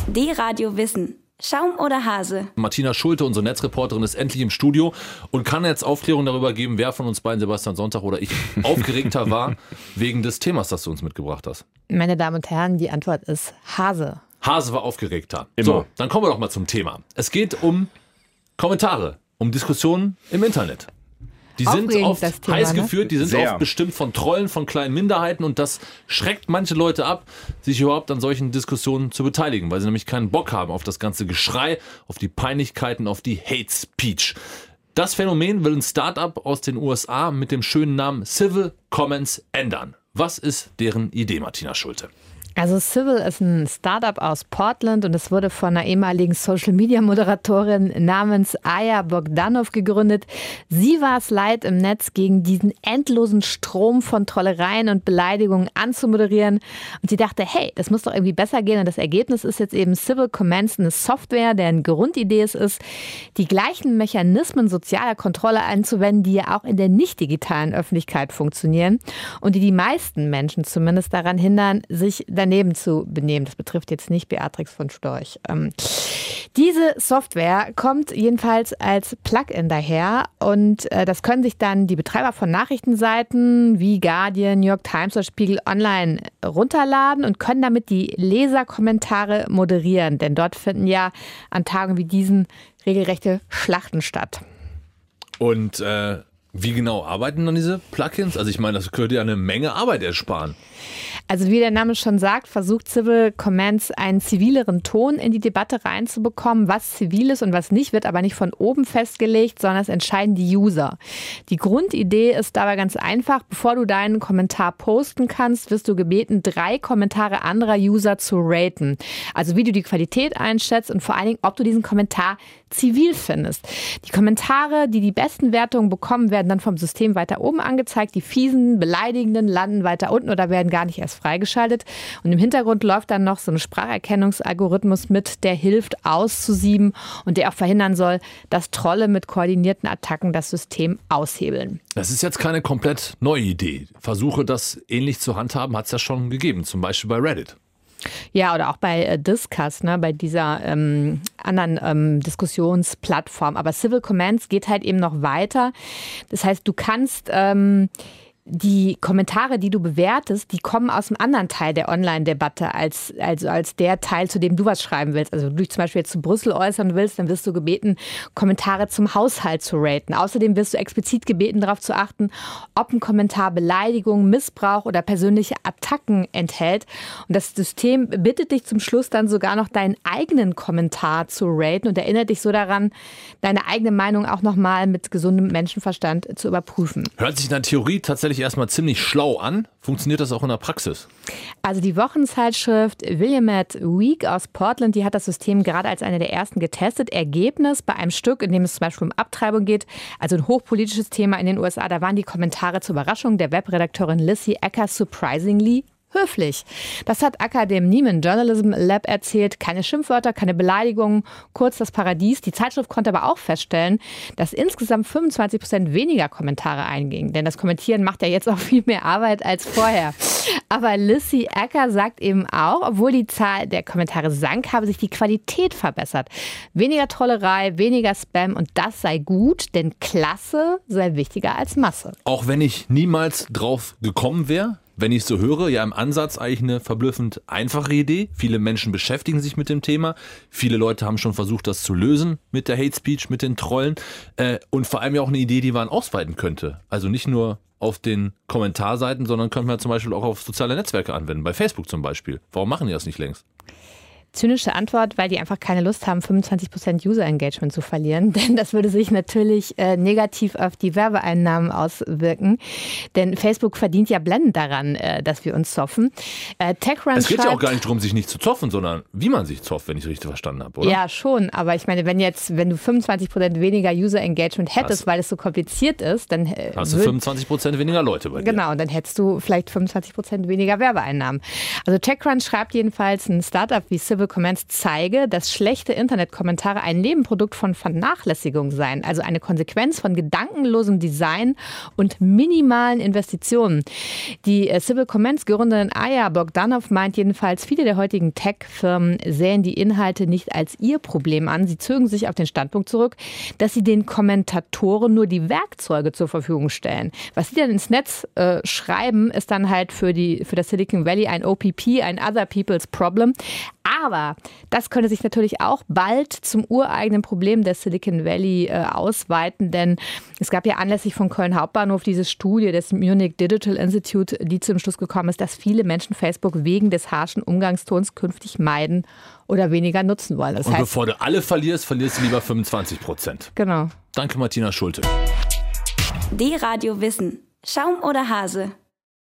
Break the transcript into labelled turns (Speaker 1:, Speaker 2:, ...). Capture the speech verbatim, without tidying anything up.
Speaker 1: D-Radio Wissen. Schaum oder Hase?
Speaker 2: Martina Schulte, unsere Netzreporterin, ist endlich im Studio und kann jetzt Aufklärung darüber geben, wer von uns beiden, Sebastian Sonntag oder ich, aufgeregter war wegen des Themas, das du uns mitgebracht hast.
Speaker 3: Meine Damen und Herren, die Antwort ist Hase.
Speaker 2: Hase war aufgeregter.
Speaker 4: Immer.
Speaker 2: So, dann kommen wir doch mal zum Thema. Es geht um Kommentare, um Diskussionen im Internet. Die sind
Speaker 3: Aufregend,
Speaker 2: oft
Speaker 3: das Thema,
Speaker 2: heiß
Speaker 3: ne?
Speaker 2: geführt, die sind
Speaker 4: Sehr.
Speaker 2: oft bestimmt von Trollen, von kleinen Minderheiten und das schreckt manche Leute ab, sich überhaupt an solchen Diskussionen zu beteiligen, weil sie nämlich keinen Bock haben auf das ganze Geschrei, auf die Peinlichkeiten, auf die Hate Speech. Das Phänomen will ein Start-up aus den U S A mit dem schönen Namen Civil Comments ändern. Was ist deren Idee, Martina Schulte?
Speaker 3: Also Civil ist ein Startup aus Portland und es wurde von einer ehemaligen Social-Media-Moderatorin namens Aya Bogdanov gegründet. Sie war es leid, im Netz gegen diesen endlosen Strom von Trollereien und Beleidigungen anzumoderieren. Und sie dachte, hey, das muss doch irgendwie besser gehen. Und das Ergebnis ist jetzt eben Civil Comments, eine Software, deren Grundidee es ist, die gleichen Mechanismen sozialer Kontrolle anzuwenden, die ja auch in der nicht digitalen Öffentlichkeit funktionieren und die die meisten Menschen zumindest daran hindern, sich dann daneben zu benehmen. Das betrifft jetzt nicht Beatrix von Storch. Ähm, diese Software kommt jedenfalls als Plugin daher und äh, das können sich dann die Betreiber von Nachrichtenseiten wie Guardian, New York Times oder Spiegel Online runterladen und können damit die Leserkommentare moderieren. Denn dort finden ja an Tagen wie diesen regelrechte Schlachten statt.
Speaker 2: Und äh, wie genau arbeiten dann diese Plugins? Also ich meine, das könnte ja eine Menge Arbeit ersparen.
Speaker 3: Also wie der Name schon sagt, versucht Civil Comments einen zivileren Ton in die Debatte reinzubekommen. Was zivil ist und was nicht, wird aber nicht von oben festgelegt, sondern es entscheiden die User. Die Grundidee ist dabei ganz einfach. Bevor du deinen Kommentar posten kannst, wirst du gebeten, drei Kommentare anderer User zu raten. Also wie du die Qualität einschätzt und vor allen Dingen, ob du diesen Kommentar zivil findest. Die Kommentare, die die besten Wertungen bekommen, werden dann vom System weiter oben angezeigt. Die fiesen, beleidigenden landen weiter unten oder werden gar nicht erst freigeschaltet. Und im Hintergrund läuft dann noch so ein Spracherkennungsalgorithmus mit, der hilft auszusieben und der auch verhindern soll, dass Trolle mit koordinierten Attacken das System aushebeln.
Speaker 2: Das ist jetzt keine komplett neue Idee. Versuche, das ähnlich zu handhaben, hat es ja schon gegeben, zum Beispiel bei Reddit.
Speaker 3: Ja, oder auch bei äh, Discuss, ne, bei dieser ähm, anderen ähm, Diskussionsplattform. Aber Civil Comments geht halt eben noch weiter. Das heißt, du kannst ähm, die Kommentare, die du bewertest, die kommen aus einem anderen Teil der Online-Debatte als, also als der Teil, zu dem du was schreiben willst. Also wenn du dich zum Beispiel jetzt zu Brüssel äußern willst, dann wirst du gebeten, Kommentare zum Haushalt zu raten. Außerdem wirst du explizit gebeten, darauf zu achten, ob ein Kommentar Beleidigung, Missbrauch oder persönliche Attacken enthält. Und das System bittet dich zum Schluss dann sogar noch, deinen eigenen Kommentar zu raten und erinnert dich so daran, deine eigene Meinung auch nochmal mit gesundem Menschenverstand zu überprüfen.
Speaker 2: Hört sich in der Theorie tatsächlich erstmal ziemlich schlau an. Funktioniert das auch in der Praxis?
Speaker 3: Also die Wochenzeitschrift Willamette Week aus Portland, die hat das System gerade als eine der ersten getestet. Ergebnis bei einem Stück, in dem es zum Beispiel um Abtreibung geht, also ein hochpolitisches Thema in den U S A, da waren die Kommentare zur Überraschung der Webredakteurin Lizzie Ecker surprisingly höflich. Das hat Acker dem Nieman Journalism Lab erzählt. Keine Schimpfwörter, keine Beleidigungen, kurz das Paradies. Die Zeitschrift konnte aber auch feststellen, dass insgesamt fünfundzwanzig Prozent weniger Kommentare eingingen. Denn das Kommentieren macht ja jetzt auch viel mehr Arbeit als vorher. Aber Lizzie Acker sagt eben auch, obwohl die Zahl der Kommentare sank, habe sich die Qualität verbessert. Weniger Trollerei, weniger Spam und das sei gut, denn Klasse sei wichtiger als Masse.
Speaker 2: Auch wenn ich niemals drauf gekommen wäre, wenn ich es so höre, ja im Ansatz eigentlich eine verblüffend einfache Idee. Viele Menschen beschäftigen sich mit dem Thema. Viele Leute haben schon versucht, das zu lösen mit der Hate Speech, mit den Trollen. Äh, und vor allem ja auch eine Idee, die man ausweiten könnte. Also nicht nur auf den Kommentarseiten, sondern könnte man zum Beispiel auch auf soziale Netzwerke anwenden. Bei Facebook zum Beispiel. Warum machen die das nicht längst?
Speaker 3: Zynische Antwort, weil die einfach keine Lust haben, fünfundzwanzig Prozent User-Engagement zu verlieren. Denn das würde sich natürlich äh, negativ auf die Werbeeinnahmen auswirken. Denn Facebook verdient ja blendend daran, äh, dass wir uns zoffen. Äh, TechCrunch
Speaker 2: es geht
Speaker 3: schreibt,
Speaker 2: ja auch gar nicht darum, sich nicht zu zoffen, sondern wie man sich zofft, wenn ich es richtig verstanden habe, oder?
Speaker 3: Ja, schon. Aber ich meine, wenn jetzt, wenn du fünfundzwanzig Prozent weniger User-Engagement hättest,
Speaker 2: Hast,
Speaker 3: weil es so kompliziert ist, dann äh,
Speaker 2: hast du fünfundzwanzig Prozent weniger Leute bei dir.
Speaker 3: Genau, und dann hättest du vielleicht fünfundzwanzig Prozent weniger Werbeeinnahmen. Also TechCrunch schreibt jedenfalls, ein Startup wie Civil Civil Comments zeige, dass schlechte Internetkommentare ein Nebenprodukt von Vernachlässigung seien, also eine Konsequenz von gedankenlosem Design und minimalen Investitionen. Die Civil Comments Gründerin Aya Bogdanov meint jedenfalls, viele der heutigen Tech-Firmen sähen die Inhalte nicht als ihr Problem an. Sie zögen sich auf den Standpunkt zurück, dass sie den Kommentatoren nur die Werkzeuge zur Verfügung stellen. Was sie dann ins Netz äh, schreiben, ist dann halt für, die, für das Silicon Valley ein O P P, ein Other People's Problem. Aber das könnte sich natürlich auch bald zum ureigenen Problem des Silicon Valley äh, ausweiten, denn es gab ja anlässlich von Köln Hauptbahnhof diese Studie des Munich Digital Institute, die zum Schluss gekommen ist, dass viele Menschen Facebook wegen des harschen Umgangstons künftig meiden oder weniger nutzen wollen. Das
Speaker 2: Und
Speaker 3: heißt,
Speaker 2: bevor du alle verlierst, verlierst du lieber fünfundzwanzig Prozent.
Speaker 3: Genau.
Speaker 2: Danke, Martina Schulte.
Speaker 1: D-Radio Wissen. Schaum oder Hase?